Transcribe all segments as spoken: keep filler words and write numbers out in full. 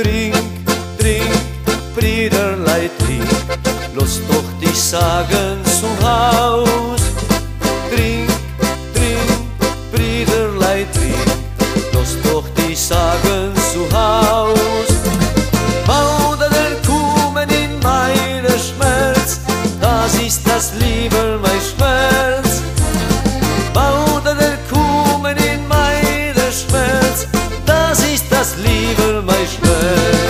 Trink, trink, Brüderlein, trink, lass doch die Sagen zum Haus. Trink, trink, Brüderlein, trink, lass doch die Sagen zu Haus. Bauder der Kumen in meine Schmerz, das ist das Liebe, mein Schmerz. Bauder der Kumen in meine Schmerz, das ist das Liebe, mein Schmerz.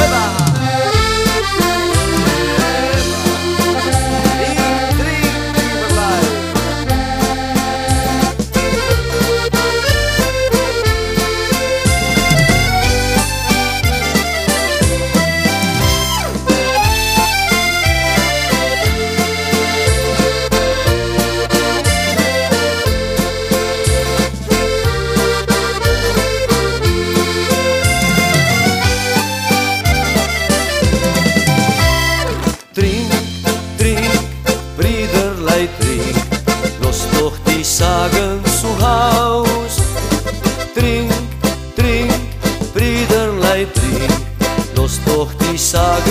Trink, trink, Brüderlein, trink, lass doch die Sagen zu Haus. Trink, trink, Brüderlein, trink, lass doch die Sagen